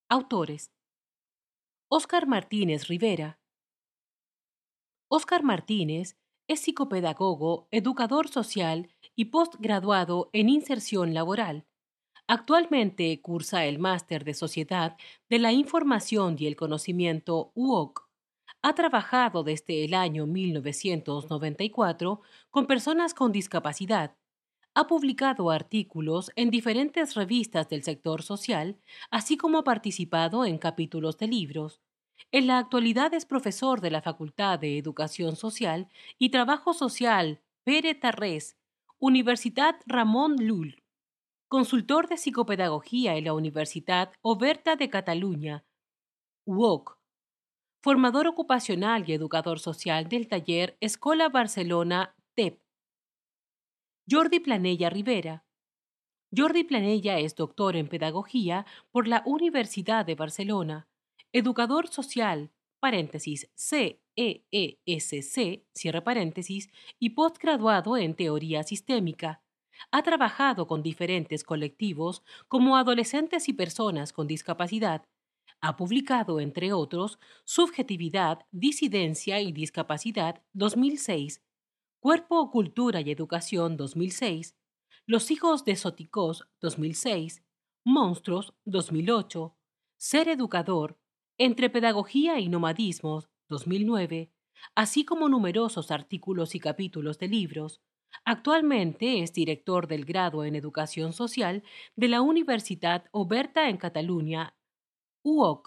Autores: Óscar Martínez Rivera. Óscar Martínez es psicopedagogo, educador social y postgraduado en inserción laboral. Actualmente cursa el Máster de Sociedad de la Información y el Conocimiento UOC. Ha trabajado desde el año 1994 con personas con discapacidad. Ha publicado artículos en diferentes revistas del sector social, así como ha participado en capítulos de libros. En la actualidad es profesor de la Facultad de Educación Social y Trabajo Social Pere Tarrés, Universidad Ramon Llull, consultor de psicopedagogía en la Universidad Oberta de Cataluña, UOC, formador ocupacional y educador social del taller Escola Barcelona TEP. Jordi Planella Rivera. Jordi Planella es doctor en Pedagogía por la Universidad de Barcelona, educador social, paréntesis, CEESC, cierre paréntesis, y postgraduado en Teoría Sistémica. Ha trabajado con diferentes colectivos como adolescentes y personas con discapacidad. Ha publicado, entre otros, Subjetividad, Disidencia y Discapacidad 2006, Cuerpo, Cultura y Educación 2006, Los hijos de Soticós 2006, Monstruos 2008, Ser educador, Entre pedagogía y nomadismos 2009, así como numerosos artículos y capítulos de libros. Actualmente es director del grado en Educación Social de la Universitat Oberta en Cataluña, UOC.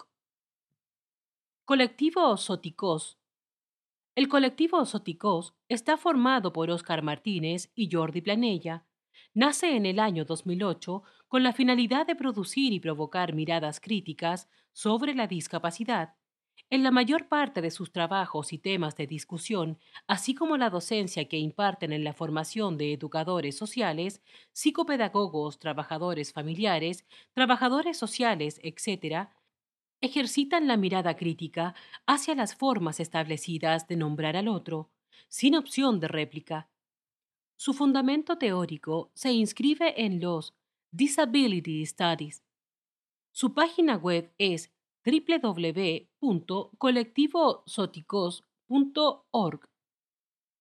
Colectivo Soticós. El colectivo Soticós está formado por Óscar Martínez y Jordi Planella. Nace en el año 2008 con la finalidad de producir y provocar miradas críticas sobre la discapacidad. En la mayor parte de sus trabajos y temas de discusión, así como la docencia que imparten en la formación de educadores sociales, psicopedagogos, trabajadores familiares, trabajadores sociales, etc., ejercitan la mirada crítica hacia las formas establecidas de nombrar al otro, sin opción de réplica. Su fundamento teórico se inscribe en los Disability Studies. Su página web es www.colectivosoticos.org.